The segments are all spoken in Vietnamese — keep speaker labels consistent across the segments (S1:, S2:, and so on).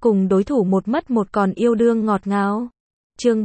S1: cùng đối thủ một mất một còn yêu đương ngọt ngào. Chương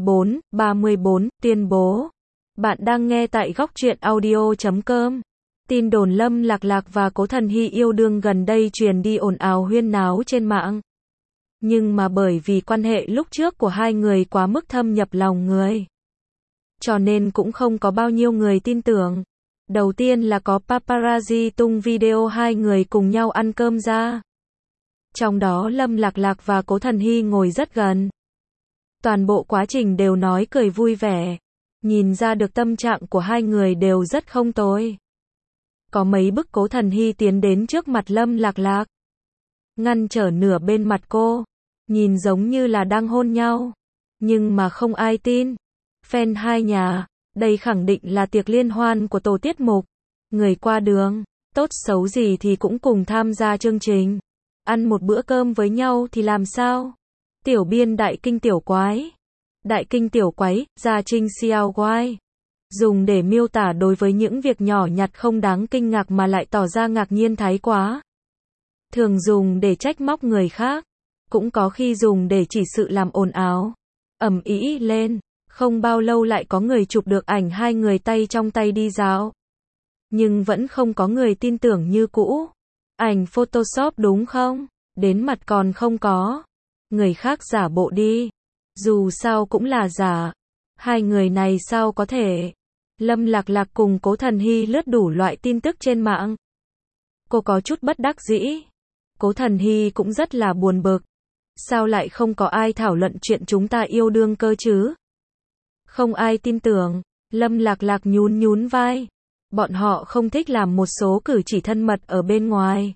S1: 34, tuyên bố. Bạn đang nghe tại góc truyện audio.com. Tin đồn Lâm Lạc Lạc và Cố Thần Hy yêu đương gần đây truyền đi ồn ào huyên náo trên mạng. Nhưng mà bởi vì quan hệ lúc trước của hai người quá mức thâm nhập lòng người, cho nên cũng không có bao nhiêu người tin tưởng. Đầu tiên là có paparazzi tung video hai người cùng nhau ăn cơm ra. Trong đó Lâm Lạc Lạc và Cố Thần Hy ngồi rất gần. Toàn bộ quá trình đều nói cười vui vẻ. Nhìn ra được tâm trạng của hai người đều rất không tồi. Có mấy bức Cố Thần Hy tiến đến trước mặt Lâm Lạc Lạc, ngăn trở nửa bên mặt cô, nhìn giống như là đang hôn nhau. Nhưng mà không ai tin. Fan hai nhà, đây khẳng định là tiệc liên hoan của tổ tiết mục. Người qua đường, tốt xấu gì thì cũng cùng tham gia chương trình. Ăn một bữa cơm với nhau thì làm sao? Tiểu biên đại kinh tiểu quái. Đại kinh tiểu quái, gia trinh xiao quái. Dùng để miêu tả đối với những việc nhỏ nhặt không đáng kinh ngạc mà lại tỏ ra ngạc nhiên thái quá. Thường dùng để trách móc người khác. Cũng có khi dùng để chỉ sự làm ồn ào, ầm ĩ lên. Không bao lâu lại có người chụp được ảnh hai người tay trong tay đi dạo. Nhưng vẫn không có người tin tưởng như cũ. Ảnh Photoshop đúng không? Đến mặt còn không có. Người khác giả bộ đi. Dù sao cũng là giả. Hai người này sao có thể? Lâm Lạc Lạc cùng Cố Thần Hy lướt đủ loại tin tức trên mạng. Cô có chút bất đắc dĩ. Cố Thần Hy cũng rất là buồn bực. Sao lại không có ai thảo luận chuyện chúng ta yêu đương cơ chứ? Không ai tin tưởng. Lâm Lạc Lạc nhún nhún vai. Bọn họ không thích làm một số cử chỉ thân mật ở bên ngoài.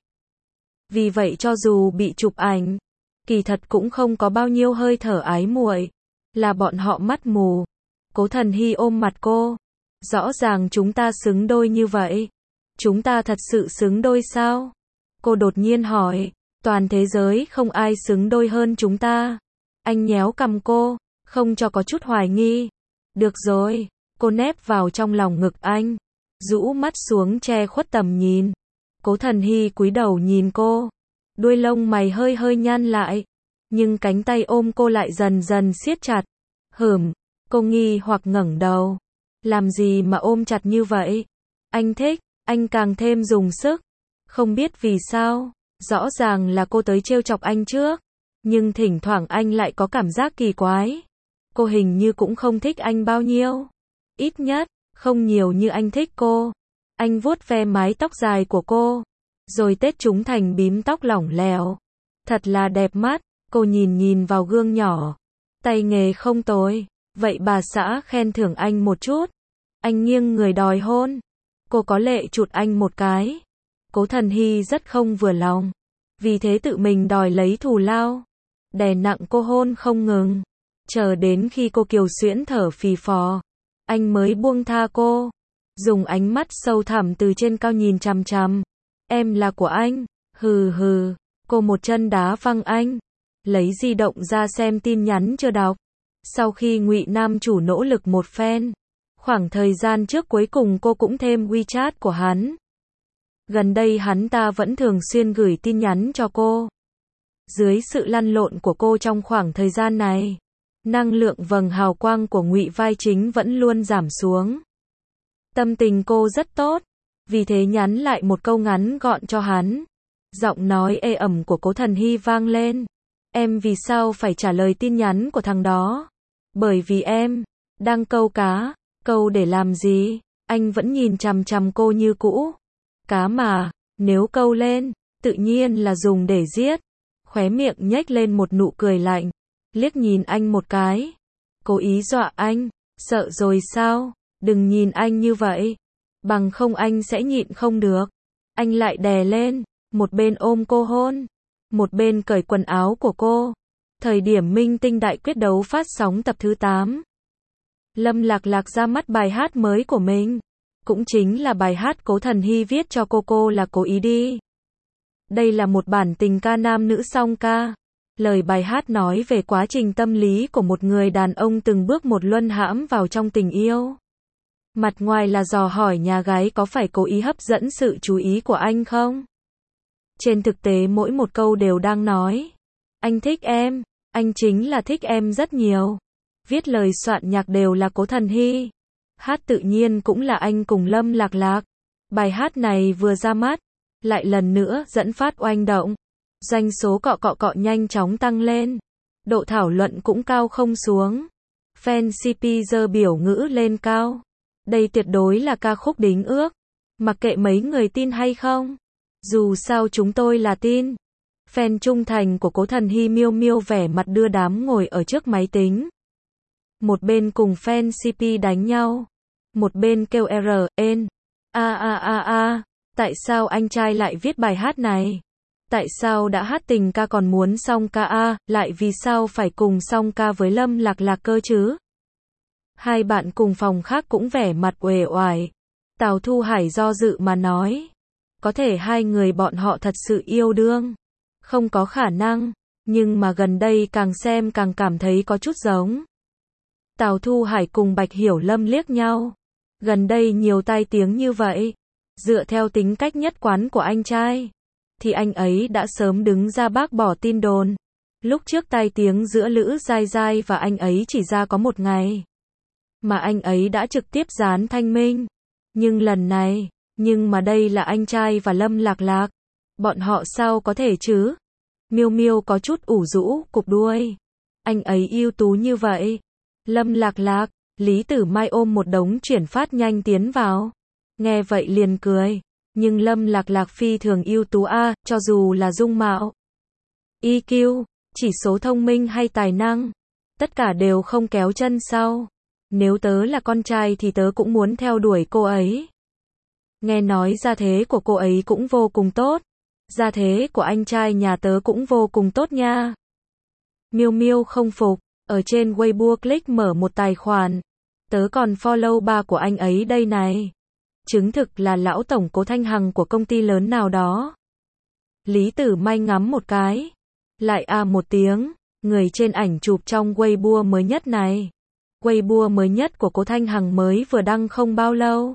S1: Vì vậy cho dù bị chụp ảnh, kỳ thật cũng không có bao nhiêu hơi thở ái muội. Là bọn họ mắt mù. Cố Thần Hy ôm mặt cô. Rõ ràng chúng ta xứng đôi như vậy. Chúng ta thật sự xứng đôi sao? Cô đột nhiên hỏi. Toàn thế giới không ai xứng đôi hơn chúng ta. Anh nhéo cằm cô, không cho có chút hoài nghi. Được rồi, cô nép vào trong lòng ngực anh, rũ mắt xuống che khuất tầm nhìn. Cố Thần Hy cúi đầu nhìn cô, đuôi lông mày hơi hơi nhăn lại, nhưng cánh tay ôm cô lại dần dần siết chặt. Cô nghi hoặc ngẩng đầu. Làm gì mà ôm chặt như vậy? Anh thích, anh càng thêm dùng sức. Không biết vì sao, rõ ràng là cô tới trêu chọc anh trước, nhưng thỉnh thoảng anh lại có cảm giác kỳ quái. Cô hình như cũng không thích anh bao nhiêu. Ít nhất, không nhiều như anh thích cô. Anh vuốt ve mái tóc dài của cô, rồi tết chúng thành bím tóc lỏng lẻo. Thật là đẹp mắt. Cô nhìn nhìn vào gương nhỏ. Tay nghề không tồi. Vậy bà xã khen thưởng anh một chút. Anh nghiêng người đòi hôn. Cô có lệ chụt anh một cái. Cố Thần Hy rất không vừa lòng. Vì thế tự mình đòi lấy thù lao. Đè nặng cô hôn không ngừng. Chờ đến khi cô kiều xuyễn thở phì phò, anh mới buông tha cô. Dùng ánh mắt sâu thẳm từ trên cao nhìn chằm chằm. Em là của anh. Hừ hừ. Cô một chân đá văng anh. Lấy di động ra xem tin nhắn chưa đọc. Sau khi Ngụy Nam chủ nỗ lực một phen, khoảng thời gian trước cuối cùng cô cũng thêm WeChat của hắn. Gần đây hắn ta vẫn thường xuyên gửi tin nhắn cho cô. Dưới sự lăn lộn của cô trong khoảng thời gian này, năng lượng vầng hào quang của Ngụy vai chính vẫn luôn giảm xuống. Tâm tình cô rất tốt, vì thế nhắn lại một câu ngắn gọn cho hắn. Giọng nói ê ẩm của Cố Thần Hy vang lên. Em vì sao phải trả lời tin nhắn của thằng đó? Bởi vì em đang câu cá. Câu để làm gì? Anh vẫn nhìn chằm chằm cô như cũ. Cá mà, nếu câu lên, tự nhiên là dùng để giết. Khóe miệng nhếch lên một nụ cười lạnh. Liếc nhìn anh một cái. Cố ý dọa anh. Sợ rồi sao? Đừng nhìn anh như vậy. Bằng không anh sẽ nhịn không được. Anh lại đè lên. Một bên ôm cô hôn. Một bên cởi quần áo của cô. Thời điểm Minh Tinh Đại Quyết Đấu phát sóng tập thứ 8. Lâm Lạc Lạc ra mắt bài hát mới của mình. Cũng chính là bài hát Cố Thần Hy viết cho cô là Cố Ý Đi. Đây là một bản tình ca nam nữ song ca. Lời bài hát nói về quá trình tâm lý của một người đàn ông từng bước một luân hãm vào trong tình yêu. Mặt ngoài là dò hỏi nhà gái có phải cố ý hấp dẫn sự chú ý của anh không? Trên thực tế mỗi một câu đều đang nói Anh thích em. Anh chính là thích em rất nhiều. Viết lời soạn nhạc đều là Cố Thần Hy. Hát tự nhiên cũng là anh cùng Lâm Lạc Lạc. Bài hát này vừa ra mắt, lại lần nữa dẫn phát oanh động. Doanh số cọ nhanh chóng tăng lên. Độ thảo luận cũng cao không xuống. Fan CP giơ biểu ngữ lên cao. Đây tuyệt đối là ca khúc đính ước. Mặc kệ mấy người tin hay không. Dù sao chúng tôi là tin. Fan trung thành của Cố Thần Hy Miêu Miêu vẻ mặt đưa đám ngồi ở trước máy tính. Một bên cùng fan CP đánh nhau. Một bên kêu RN. Tại sao anh trai lại viết bài hát này? Tại sao đã hát tình ca còn muốn song ca lại vì sao phải cùng song ca với Lâm Lạc Lạc cơ chứ? Hai bạn cùng phòng khác cũng vẻ mặt uể oải. Tào Thu Hải do dự mà nói. Có thể hai người bọn họ thật sự yêu đương. Không có khả năng. Nhưng mà gần đây càng xem càng cảm thấy có chút giống. Tào Thu Hải cùng Bạch Hiểu Lâm liếc nhau. Gần đây nhiều tai tiếng như vậy. Dựa theo tính cách nhất quán của anh trai. Thì anh ấy đã sớm đứng ra bác bỏ tin đồn. Lúc trước tai tiếng giữa Lữ Giai Giai và anh ấy chỉ ra có một ngày. Mà anh ấy đã trực tiếp dán thanh minh. Nhưng lần này, nhưng mà đây là anh trai và Lâm Lạc Lạc. Bọn họ sao có thể chứ? Miêu Miêu có chút ủ rũ, cụp đuôi. Anh ấy ưu tú như vậy. Lâm Lạc Lạc, Lý Tử Mai ôm một đống chuyển phát nhanh tiến vào. Nghe vậy liền cười. Nhưng Lâm Lạc Lạc phi thường ưu tú cho dù là dung mạo, EQ, chỉ số thông minh hay tài năng, tất cả đều không kéo chân sau. Nếu tớ là con trai thì tớ cũng muốn theo đuổi cô ấy. Nghe nói gia thế của cô ấy cũng vô cùng tốt. Gia thế của anh trai nhà tớ cũng vô cùng tốt nha. Miêu Miêu không phục, ở trên Weibo click mở một tài khoản. Tớ còn follow ba của anh ấy đây này. Chứng thực là lão tổng Cố Thanh Hằng của công ty lớn nào đó. Lý Tử Mai ngắm một cái. Lại một tiếng. Người trên ảnh chụp trong Weibo mới nhất này. Weibo mới nhất của Cố Thanh Hằng mới vừa đăng không bao lâu.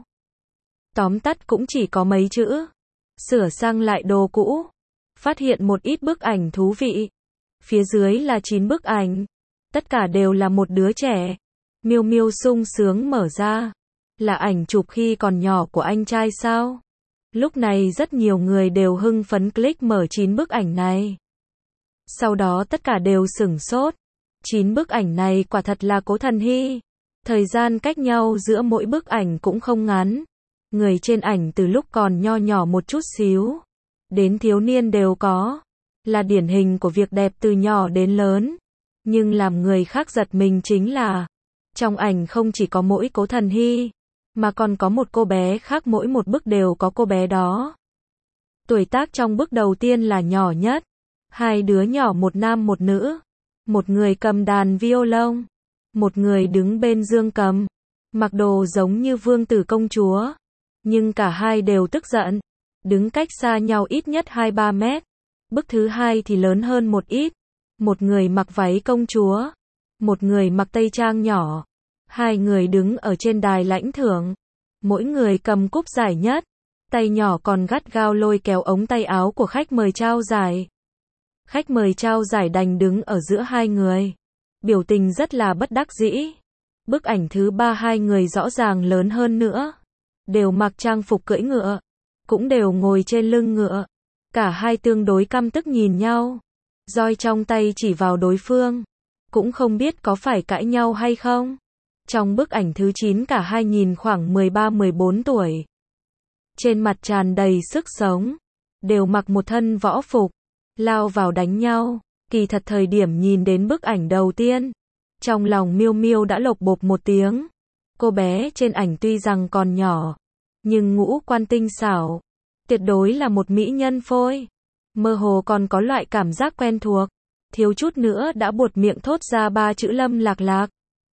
S1: Tóm tắt cũng chỉ có mấy chữ. Sửa sang lại đồ cũ. Phát hiện một ít bức ảnh thú vị. Phía dưới là 9 bức ảnh. Tất cả đều là một đứa trẻ. Miêu Miêu sung sướng mở ra. Là ảnh chụp khi còn nhỏ của anh trai sao? Lúc này rất nhiều người đều hưng phấn click mở 9 bức ảnh này. Sau đó tất cả đều sửng sốt. 9 bức ảnh này quả thật là Cố Thần Hy. Thời gian cách nhau giữa mỗi bức ảnh cũng không ngắn. Người trên ảnh từ lúc còn nho nhỏ một chút xíu, đến thiếu niên đều có. Là điển hình của việc đẹp từ nhỏ đến lớn. Nhưng làm người khác giật mình chính là, trong ảnh không chỉ có mỗi Cố Thần Hy, mà còn có một cô bé khác, mỗi một bức đều có cô bé đó. Tuổi tác trong bức đầu tiên là nhỏ nhất. Hai đứa nhỏ, một nam một nữ. Một người cầm đàn violon, một người đứng bên dương cầm, mặc đồ giống như vương tử công chúa. Nhưng cả hai đều tức giận, đứng cách xa nhau ít nhất 2-3 mét. Bức thứ hai thì lớn hơn một ít. Một người mặc váy công chúa, một người mặc tây trang nhỏ. Hai người đứng ở trên đài lãnh thưởng. Mỗi người cầm cúp giải nhất. Tay nhỏ còn gắt gao lôi kéo ống tay áo của khách mời trao giải. Khách mời trao giải đành đứng ở giữa hai người. Biểu tình rất là bất đắc dĩ. Bức ảnh thứ ba hai người rõ ràng lớn hơn nữa. Đều mặc trang phục cưỡi ngựa. Cũng đều ngồi trên lưng ngựa. Cả hai tương đối căm tức nhìn nhau. Roi trong tay chỉ vào đối phương. Cũng không biết có phải cãi nhau hay không. Trong bức ảnh thứ 9 cả hai nhìn khoảng 13-14 tuổi. Trên mặt tràn đầy sức sống. Đều mặc một thân võ phục. Lao vào đánh nhau. Kỳ thật thời điểm nhìn đến bức ảnh đầu tiên, trong lòng Miêu Miêu đã lộc bộp một tiếng. Cô bé trên ảnh tuy rằng còn nhỏ, nhưng ngũ quan tinh xảo. Tuyệt đối là một mỹ nhân phôi. Mơ hồ còn có loại cảm giác quen thuộc. Thiếu chút nữa đã buột miệng thốt ra 3 chữ Lâm Lạc Lạc.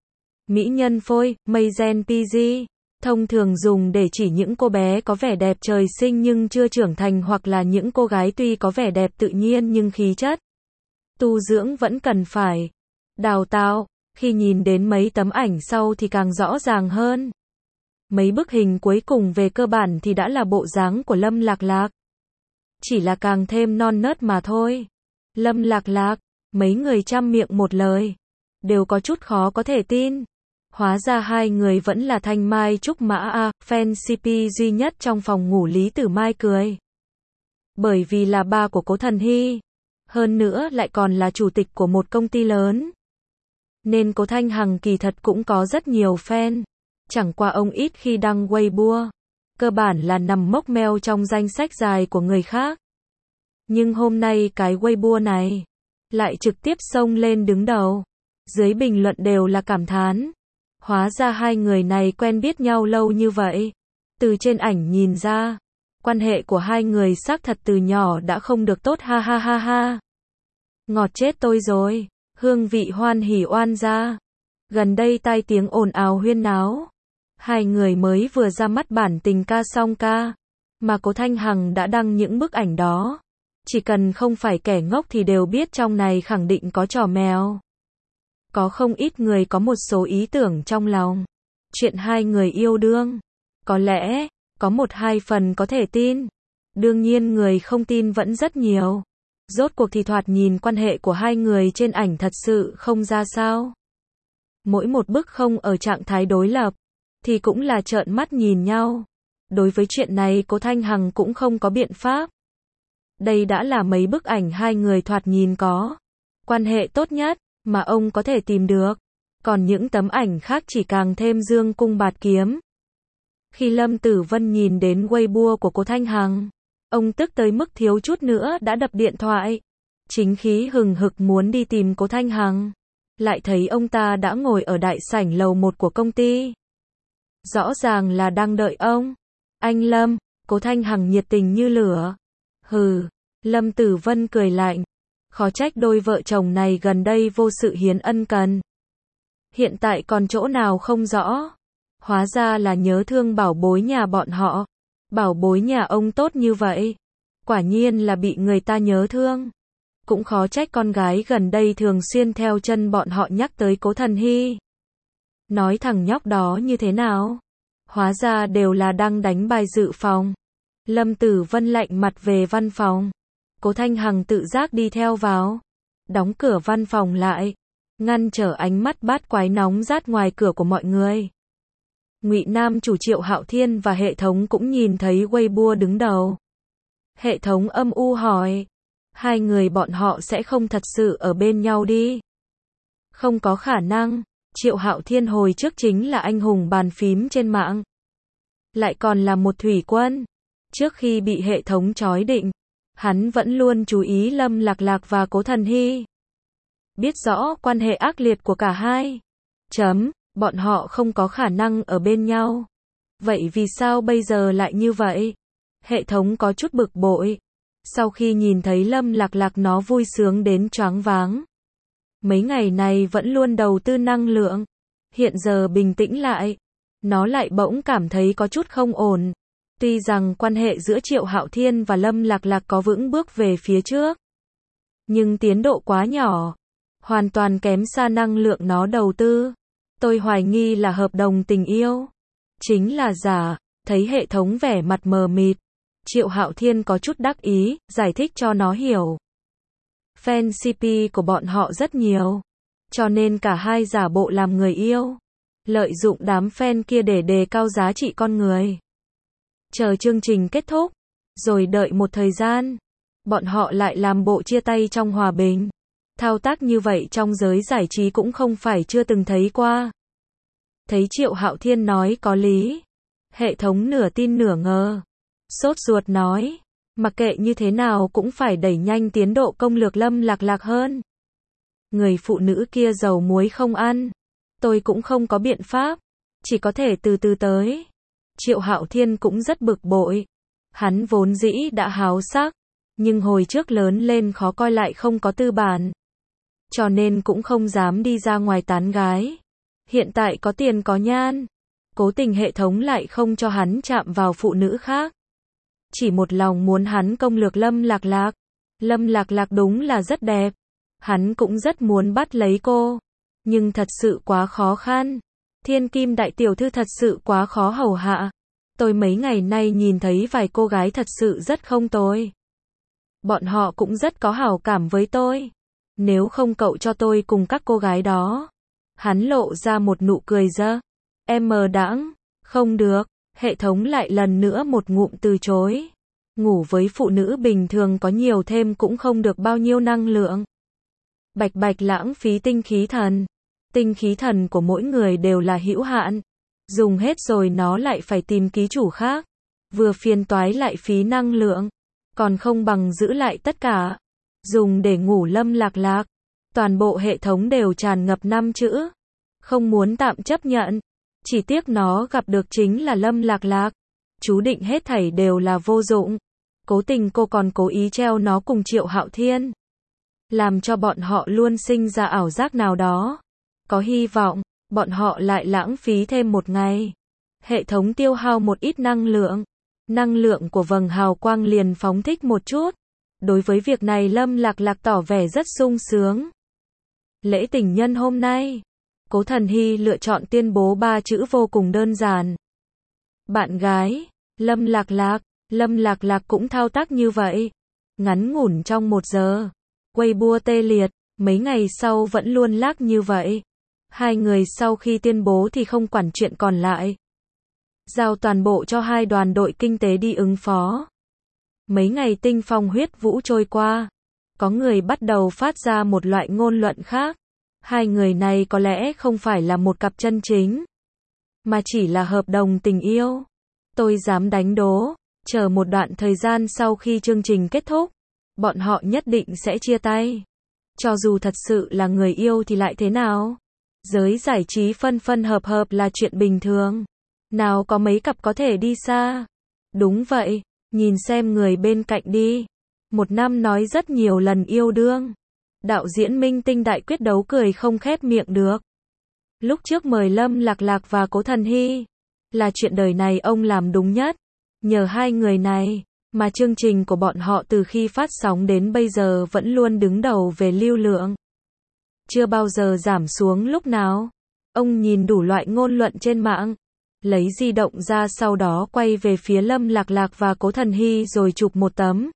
S1: Mỹ nhân phôi, Mazen PG. Thông thường dùng để chỉ những cô bé có vẻ đẹp trời sinh nhưng chưa trưởng thành, hoặc là những cô gái tuy có vẻ đẹp tự nhiên nhưng khí chất tu dưỡng vẫn cần phải đào tạo. Khi nhìn đến mấy tấm ảnh sau thì càng rõ ràng hơn. Mấy bức hình cuối cùng về cơ bản thì đã là bộ dáng của Lâm Lạc Lạc. Chỉ là càng thêm non nớt mà thôi. Lâm Lạc Lạc, Mấy người trăm miệng một lời, đều có chút khó có thể tin. Hóa ra hai người vẫn là Thanh Mai Trúc Mã a, fan CP duy nhất trong phòng ngủ. Lý Tử Mai cười. Bởi vì là ba của Cố Thần Hy, hơn nữa lại còn là chủ tịch của một công ty lớn, nên Cố Thanh Hằng kỳ thật cũng có rất nhiều fan. Chẳng qua ông ít khi đăng Weibo, cơ bản là nằm mốc meo trong danh sách dài của người khác. Nhưng hôm nay cái Weibo này lại trực tiếp xông lên đứng đầu. Dưới bình luận đều là cảm thán. Hóa ra hai người này quen biết nhau lâu như vậy. Từ trên ảnh nhìn ra, quan hệ của hai người xác thật từ nhỏ đã không được tốt, ha ha ha ha. Ngọt chết tôi rồi, hương vị hoan hỉ oan gia. Gần đây tai tiếng ồn ào huyên náo. Hai người mới vừa ra mắt bản tình ca song ca, mà Cố Thanh Hằng đã đăng những bức ảnh đó. Chỉ cần không phải kẻ ngốc thì đều biết trong này khẳng định có trò mèo. Có không ít người có một số ý tưởng trong lòng. Chuyện hai người yêu đương, có lẽ, có một hai phần có thể tin. Đương nhiên người không tin vẫn rất nhiều. Rốt cuộc thì thoạt nhìn quan hệ của hai người trên ảnh thật sự không ra sao. Mỗi một bức không ở trạng thái đối lập, thì cũng là trợn mắt nhìn nhau. Đối với chuyện này Cố Thanh Hằng cũng không có biện pháp. Đây đã là mấy bức ảnh hai người thoạt nhìn có quan hệ tốt nhất mà ông có thể tìm được. Còn những tấm ảnh khác chỉ càng thêm dương cung bạt kiếm. Khi Lâm Tử Vân nhìn đến Weibo của Cố Thanh Hằng, ông tức tới mức thiếu chút nữa đã đập điện thoại. Chính khí hừng hực muốn đi tìm Cố Thanh Hằng, lại thấy ông ta đã ngồi ở đại sảnh lầu 1 của công ty. Rõ ràng là đang đợi ông. Anh Lâm, Cố Thanh Hằng nhiệt tình như lửa. Hừ, Lâm Tử Vân cười lạnh. Khó trách đôi vợ chồng này gần đây vô sự hiến ân cần. Hiện tại còn chỗ nào không rõ. Hóa ra là nhớ thương bảo bối nhà bọn họ. Bảo bối nhà ông tốt như vậy. Quả nhiên là bị người ta nhớ thương. Cũng khó trách con gái gần đây thường xuyên theo chân bọn họ nhắc tới Cố Thần Hy. Nói thằng nhóc đó như thế nào? Hóa ra đều là đang đánh bài dự phòng. Lâm Tử Vân lạnh mặt về văn phòng. Cố Thanh Hằng tự giác đi theo vào. Đóng cửa văn phòng lại. Ngăn trở ánh mắt bát quái nóng rát ngoài cửa của mọi người. Ngụy Nam chủ Triệu Hạo Thiên và hệ thống cũng nhìn thấy Weibo đứng đầu. Hệ thống âm u hỏi. Hai người bọn họ sẽ không thật sự ở bên nhau đi. Không có khả năng. Triệu Hạo Thiên hồi trước chính là anh hùng bàn phím trên mạng. Lại còn là một thủy quân. Trước khi bị hệ thống trói định, hắn vẫn luôn chú ý Lâm Lạc Lạc và Cố Thần Hy. Biết rõ quan hệ ác liệt của cả hai. Bọn họ không có khả năng ở bên nhau. Vậy vì sao bây giờ lại như vậy? Hệ thống có chút bực bội. Sau khi nhìn thấy Lâm Lạc Lạc nó vui sướng đến choáng váng. Mấy ngày này vẫn luôn đầu tư năng lượng. Hiện giờ bình tĩnh lại. Nó lại bỗng cảm thấy có chút không ổn. Tuy rằng quan hệ giữa Triệu Hạo Thiên và Lâm Lạc Lạc có vững bước về phía trước. Nhưng tiến độ quá nhỏ. Hoàn toàn kém xa năng lượng nó đầu tư. Tôi hoài nghi là hợp đồng tình yêu. Chính là giả. Thấy hệ thống vẻ mặt mờ mịt. Triệu Hạo Thiên có chút đắc ý, giải thích cho nó hiểu. Fan CP của bọn họ rất nhiều. Cho nên cả hai giả bộ làm người yêu. Lợi dụng đám fan kia để đề cao giá trị con người. Chờ chương trình kết thúc. Rồi đợi một thời gian. Bọn họ lại làm bộ chia tay trong hòa bình. Thao tác như vậy trong giới giải trí cũng không phải chưa từng thấy qua. Thấy Triệu Hạo Thiên nói có lý. Hệ thống nửa tin nửa ngờ. Sốt ruột nói. Mặc kệ như thế nào cũng phải đẩy nhanh tiến độ công lược Lâm Lạc Lạc hơn. Người phụ nữ kia dầu muối không ăn. Tôi cũng không có biện pháp. Chỉ có thể từ từ tới. Triệu Hạo Thiên cũng rất bực bội. Hắn vốn dĩ đã háo sắc. Nhưng hồi trước lớn lên khó coi lại không có tư bản. Cho nên cũng không dám đi ra ngoài tán gái. Hiện tại có tiền có nhan. Cố tình hệ thống lại không cho hắn chạm vào phụ nữ khác. Chỉ một lòng muốn hắn công lược Lâm Lạc Lạc. Lâm Lạc Lạc đúng là rất đẹp. Hắn cũng rất muốn bắt lấy cô. Nhưng thật sự quá khó khăn. Thiên Kim đại tiểu thư thật sự quá khó hầu hạ. Tôi mấy ngày nay nhìn thấy vài cô gái thật sự rất không tồi. Bọn họ cũng rất có hảo cảm với tôi. Nếu không cậu cho tôi cùng các cô gái đó. Hắn lộ ra một nụ cười dơ. Em mờ đãng. Không được. Hệ thống lại lần nữa một ngụm từ chối. Ngủ với phụ nữ bình thường có nhiều thêm cũng không được bao nhiêu năng lượng. Bạch bạch lãng phí tinh khí thần. Tinh khí thần của mỗi người đều là hữu hạn. Dùng hết rồi nó lại phải tìm ký chủ khác. Vừa phiền toái lại phí năng lượng. Còn không bằng giữ lại tất cả. Dùng để ngủ Lâm Lạc Lạc. Toàn bộ hệ thống đều tràn ngập 5 chữ. Không muốn tạm chấp nhận. Chỉ tiếc nó gặp được chính là Lâm Lạc Lạc. Chú định hết thảy đều là vô dụng. Cố tình cô còn cố ý treo nó cùng Triệu Hạo Thiên. Làm cho bọn họ luôn sinh ra ảo giác nào đó. Có hy vọng, bọn họ lại lãng phí thêm một ngày. Hệ thống tiêu hao một ít năng lượng. Năng lượng của vầng hào quang liền phóng thích một chút. Đối với việc này Lâm Lạc Lạc tỏ vẻ rất sung sướng. Lễ tình nhân hôm nay, Cố Thần Hy lựa chọn tuyên bố 3 chữ vô cùng đơn giản. Bạn gái, Lâm Lạc Lạc. Lâm Lạc Lạc cũng thao tác như vậy. Ngắn ngủn trong 1 giờ. Weibo tê liệt, mấy ngày sau vẫn luôn lag như vậy. Hai người sau khi tuyên bố thì không quản chuyện còn lại. Giao toàn bộ cho 2 đoàn đội kinh tế đi ứng phó. Mấy ngày tinh phong huyết vũ trôi qua. Có người bắt đầu phát ra một loại ngôn luận khác. Hai người này có lẽ không phải là một cặp chân chính. Mà chỉ là hợp đồng tình yêu. Tôi dám đánh đố. Chờ một đoạn thời gian sau khi chương trình kết thúc. Bọn họ nhất định sẽ chia tay. Cho dù thật sự là người yêu thì lại thế nào? Giới giải trí phân phân hợp hợp là chuyện bình thường. Nào có mấy cặp có thể đi xa. Đúng vậy, nhìn xem người bên cạnh đi. 1 năm nói rất nhiều lần yêu đương. Đạo diễn minh tinh đại quyết đấu cười không khép miệng được. Lúc trước mời Lâm Lạc Lạc và Cố Thần Hy. Là chuyện đời này ông làm đúng nhất. Nhờ hai người này, mà chương trình của bọn họ từ khi phát sóng đến bây giờ vẫn luôn đứng đầu về lưu lượng. Chưa bao giờ giảm xuống lúc nào. Ông nhìn đủ loại ngôn luận trên mạng. Lấy di động ra sau đó quay về phía Lâm Lạc Lạc và Cố Thần Hy rồi chụp một tấm.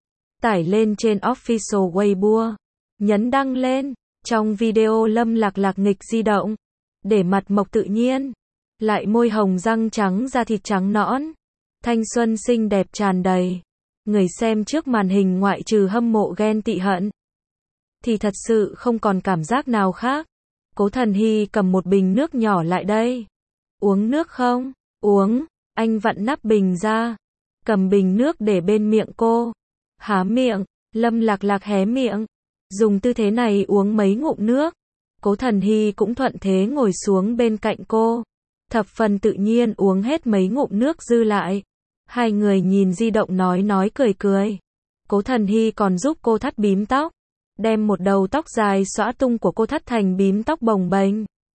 S1: Tải lên trên official Weibo. Nhấn đăng lên. Trong video Lâm Lạc Lạc nghịch di động. Để mặt mộc tự nhiên. Lại môi hồng răng trắng da thịt trắng nõn. Thanh xuân xinh đẹp tràn đầy. Người xem trước màn hình ngoại trừ hâm mộ ghen tị hận. Thì thật sự không còn cảm giác nào khác. Cố Thần Hy cầm một bình nước nhỏ lại đây. Uống nước không? Uống. Anh vặn nắp bình ra. Cầm bình nước để bên miệng cô. Há miệng. Lâm Lạc Lạc hé miệng. Dùng tư thế này uống mấy ngụm nước. Cố Thần Hy cũng thuận thế ngồi xuống bên cạnh cô. Thập phần tự nhiên uống hết mấy ngụm nước dư lại. Hai người nhìn di động nói cười cười. Cố Thần Hy còn giúp cô thắt bím tóc. Đem một đầu tóc dài xõa tung của cô thắt thành bím tóc bồng bềnh.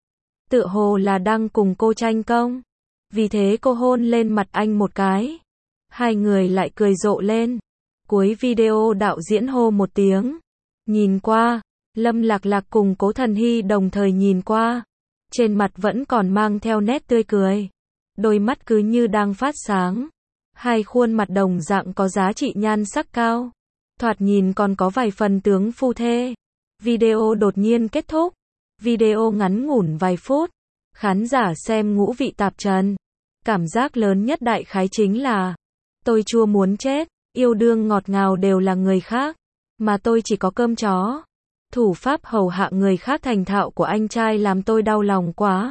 S1: Tựa hồ là đang cùng cô tranh công. Vì thế cô hôn lên mặt anh một cái. Hai người lại cười rộ lên. Cuối video đạo diễn hô một tiếng. Nhìn qua. Lâm Lạc Lạc cùng Cố Thần Hy đồng thời nhìn qua. Trên mặt vẫn còn mang theo nét tươi cười. Đôi mắt cứ như đang phát sáng. Hai khuôn mặt đồng dạng có giá trị nhan sắc cao. Thoạt nhìn còn có vài phần tướng phu thê. Video đột nhiên kết thúc. Video ngắn ngủn vài phút. Khán giả xem ngũ vị tạp trần. Cảm giác lớn nhất đại khái chính là tôi chua muốn chết. Yêu đương ngọt ngào đều là người khác. Mà tôi chỉ có cơm chó. Thủ pháp hầu hạ người khác thành thạo của anh trai làm tôi đau lòng quá.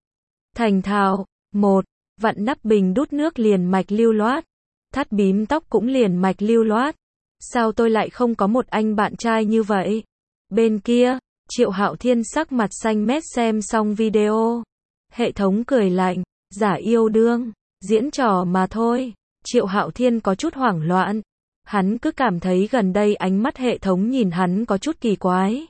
S1: Thành thạo. 1. Vặn nắp bình đút nước liền mạch lưu loát. Thắt bím tóc cũng liền mạch lưu loát. Sao tôi lại không có một anh bạn trai như vậy? Bên kia, Triệu Hạo Thiên sắc mặt xanh mét xem xong video. Hệ thống cười lạnh, giả yêu đương, diễn trò mà thôi. Triệu Hạo Thiên có chút hoảng loạn. Hắn cứ cảm thấy gần đây ánh mắt hệ thống nhìn hắn có chút kỳ quái.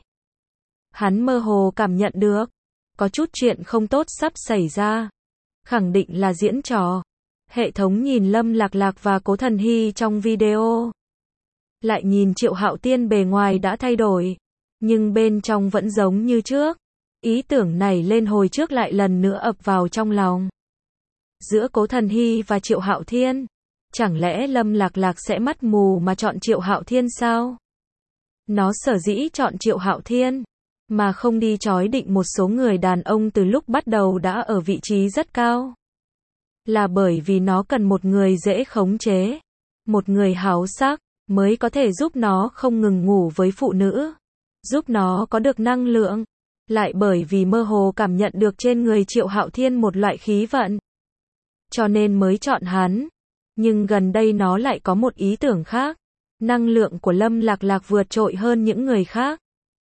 S1: Hắn mơ hồ cảm nhận được. Có chút chuyện không tốt sắp xảy ra. Khẳng định là diễn trò. Hệ thống nhìn Lâm Lạc Lạc và Cố Thần Hy trong video. Lại nhìn Triệu Hạo Thiên bề ngoài đã thay đổi. Nhưng bên trong vẫn giống như trước. Ý tưởng này lên hồi trước lại lần nữa ập vào trong lòng. Giữa Cố Thần Hy và Triệu Hạo Thiên. Chẳng lẽ Lâm Lạc Lạc sẽ mắt mù mà chọn Triệu Hạo Thiên sao? Nó sở dĩ chọn Triệu Hạo Thiên, mà không đi chói định một số người đàn ông từ lúc bắt đầu đã ở vị trí rất cao. Là bởi vì nó cần một người dễ khống chế, một người háo sắc, mới có thể giúp nó không ngừng ngủ với phụ nữ, giúp nó có được năng lượng. Lại bởi vì mơ hồ cảm nhận được trên người Triệu Hạo Thiên một loại khí vận, cho nên mới chọn hắn. Nhưng gần đây nó lại có một ý tưởng khác. Năng lượng của Lâm Lạc Lạc vượt trội hơn những người khác.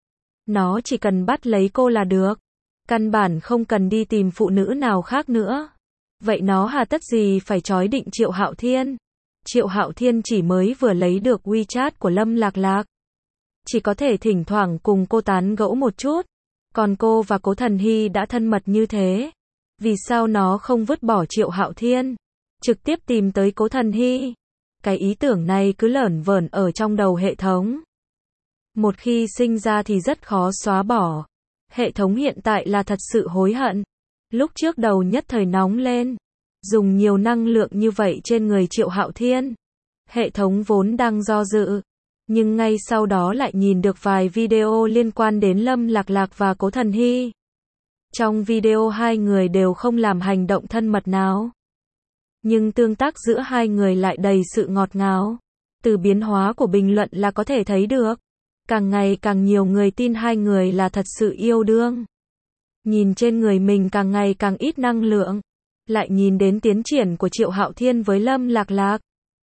S1: Nó chỉ cần bắt lấy cô là được. Căn bản không cần đi tìm phụ nữ nào khác nữa. Vậy nó hà tất gì phải chói định Triệu Hạo Thiên? Triệu Hạo Thiên chỉ mới vừa lấy được WeChat của Lâm Lạc Lạc. Chỉ có thể thỉnh thoảng cùng cô tán gẫu một chút. Còn cô và Cố Thần Hy đã thân mật như thế. Vì sao nó không vứt bỏ Triệu Hạo Thiên, trực tiếp tìm tới Cố Thần Hy? Cái ý tưởng này cứ lởn vởn ở trong đầu hệ thống. Một khi sinh ra thì rất khó xóa bỏ. Hệ thống hiện tại là thật sự hối hận. Lúc trước đầu nhất thời nóng lên, dùng nhiều năng lượng như vậy trên người Triệu Hạo Thiên. Hệ thống vốn đang do dự, nhưng ngay sau đó lại nhìn được vài video liên quan đến Lâm Lạc Lạc và Cố Thần Hy. Trong video hai người đều không làm hành động thân mật nào. Nhưng tương tác giữa hai người lại đầy sự ngọt ngào. Từ biến hóa của bình luận là có thể thấy được. Càng ngày càng nhiều người tin hai người là thật sự yêu đương. Nhìn trên người mình càng ngày càng ít năng lượng. Lại nhìn đến tiến triển của Triệu Hạo Thiên với Lâm Lạc Lạc.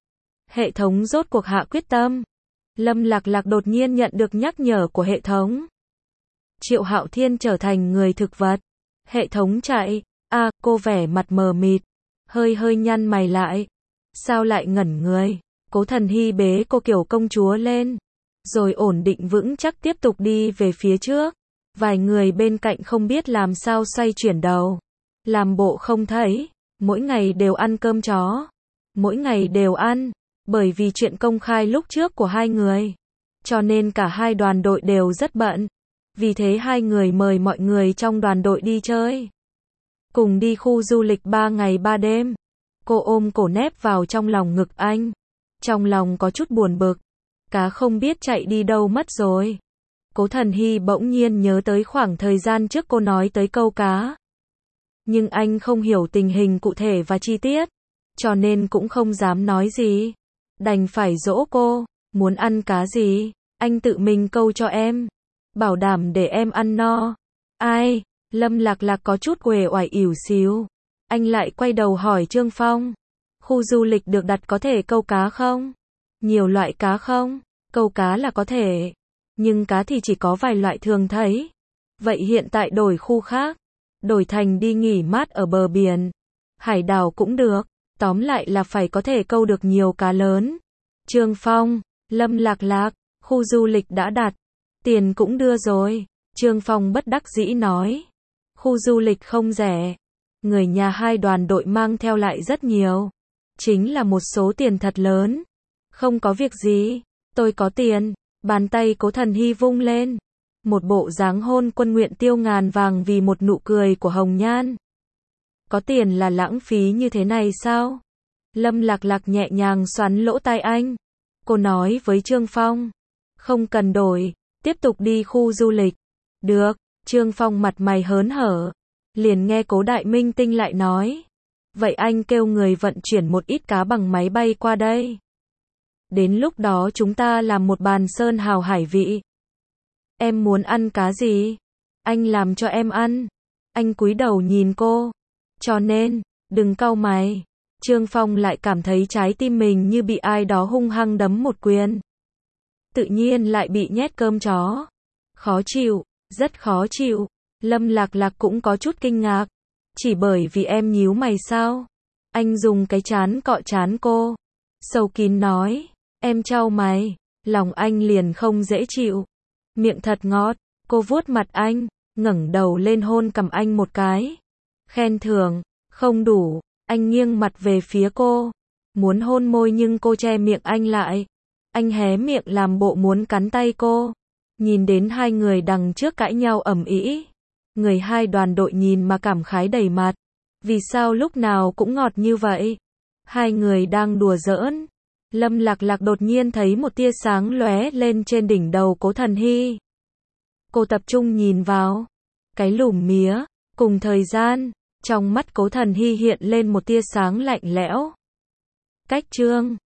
S1: Hệ thống rốt cuộc hạ quyết tâm. Lâm Lạc Lạc đột nhiên nhận được nhắc nhở của hệ thống. Triệu Hạo Thiên trở thành người thực vật. Hệ thống chạy. Cô vẻ mặt mờ mịt. Hơi nhăn mày lại. Sao lại ngẩn người? Cố Thần Hy bế cô kiểu công chúa lên. Rồi ổn định vững chắc tiếp tục đi về phía trước. Vài người bên cạnh không biết làm sao xoay chuyển đầu. Làm bộ không thấy. Mỗi ngày đều ăn cơm chó. Mỗi ngày đều ăn. Bởi vì chuyện công khai lúc trước của hai người. Cho nên cả hai đoàn đội đều rất bận. Vì thế hai người mời mọi người trong đoàn đội đi chơi. Cùng đi khu du lịch 3 ngày 3 đêm. Cô ôm cổ nép vào trong lòng ngực anh. Trong lòng có chút buồn bực. Cá không biết chạy đi đâu mất rồi. Cố Thần Hy bỗng nhiên nhớ tới khoảng thời gian trước cô nói tới câu cá. Nhưng anh không hiểu tình hình cụ thể và chi tiết. Cho nên cũng không dám nói gì. Đành phải dỗ cô. Muốn ăn cá gì? Anh tự mình câu cho em. Bảo đảm để em ăn no. Ai? Lâm Lạc Lạc có chút uể oải ỉu xìu. Anh lại quay đầu hỏi Trương Phong. Khu du lịch được đặt có thể câu cá không? Nhiều loại cá không? Câu cá là có thể. Nhưng cá thì chỉ có vài loại thường thấy. Vậy hiện tại đổi khu khác. Đổi thành đi nghỉ mát ở bờ biển. Hải đảo cũng được. Tóm lại là phải có thể câu được nhiều cá lớn. Trương Phong, Lâm Lạc Lạc, khu du lịch đã đặt. Tiền cũng đưa rồi. Trương Phong bất đắc dĩ nói. Khu du lịch không rẻ. Người nhà hai đoàn đội mang theo lại rất nhiều. Chính là một số tiền thật lớn. Không có việc gì. Tôi có tiền. Bàn tay Cố Thần Hy vung lên. Một bộ dáng hôn quân nguyện tiêu ngàn vàng vì một nụ cười của Hồng Nhan. Có tiền là lãng phí như thế này sao? Lâm Lạc Lạc nhẹ nhàng xoắn lỗ tai anh. Cô nói với Trương Phong. Không cần đổi. Tiếp tục đi khu du lịch. Được. Trương Phong mặt mày hớn hở. Liền nghe Cố Đại Minh Tinh lại nói. Vậy anh kêu người vận chuyển một ít cá bằng máy bay qua đây. Đến lúc đó chúng ta làm một bàn sơn hào hải vị. Em muốn ăn cá gì? Anh làm cho em ăn. Anh cúi đầu nhìn cô. Cho nên, đừng cau mày. Trương Phong lại cảm thấy trái tim mình như bị ai đó hung hăng đấm một quyền. Tự nhiên lại bị nhét cơm chó. Khó chịu, rất khó chịu. Lâm Lạc Lạc cũng có chút kinh ngạc. Chỉ bởi vì em nhíu mày sao? Anh dùng cái trán cọ trán cô. Sâu kín nói. Em chau mày. Lòng anh liền không dễ chịu. Miệng thật ngọt. Cô vuốt mặt anh. Ngẩng đầu lên hôn cằm anh một cái. Khen thưởng. Không đủ. Anh nghiêng mặt về phía cô. Muốn hôn môi nhưng cô che miệng anh lại. Anh hé miệng làm bộ muốn cắn tay cô. Nhìn đến hai người đằng trước cãi nhau ầm ĩ. Người hai đoàn đội nhìn mà cảm khái đầy mặt. Vì sao lúc nào cũng ngọt như vậy? Hai người đang đùa giỡn. Lâm Lạc Lạc đột nhiên thấy một tia sáng lóe lên trên đỉnh đầu Cố Thần Hy. Cô tập trung nhìn vào cái lùm mía, cùng thời gian, trong mắt Cố Thần Hy hiện lên một tia sáng lạnh lẽo. Cách chương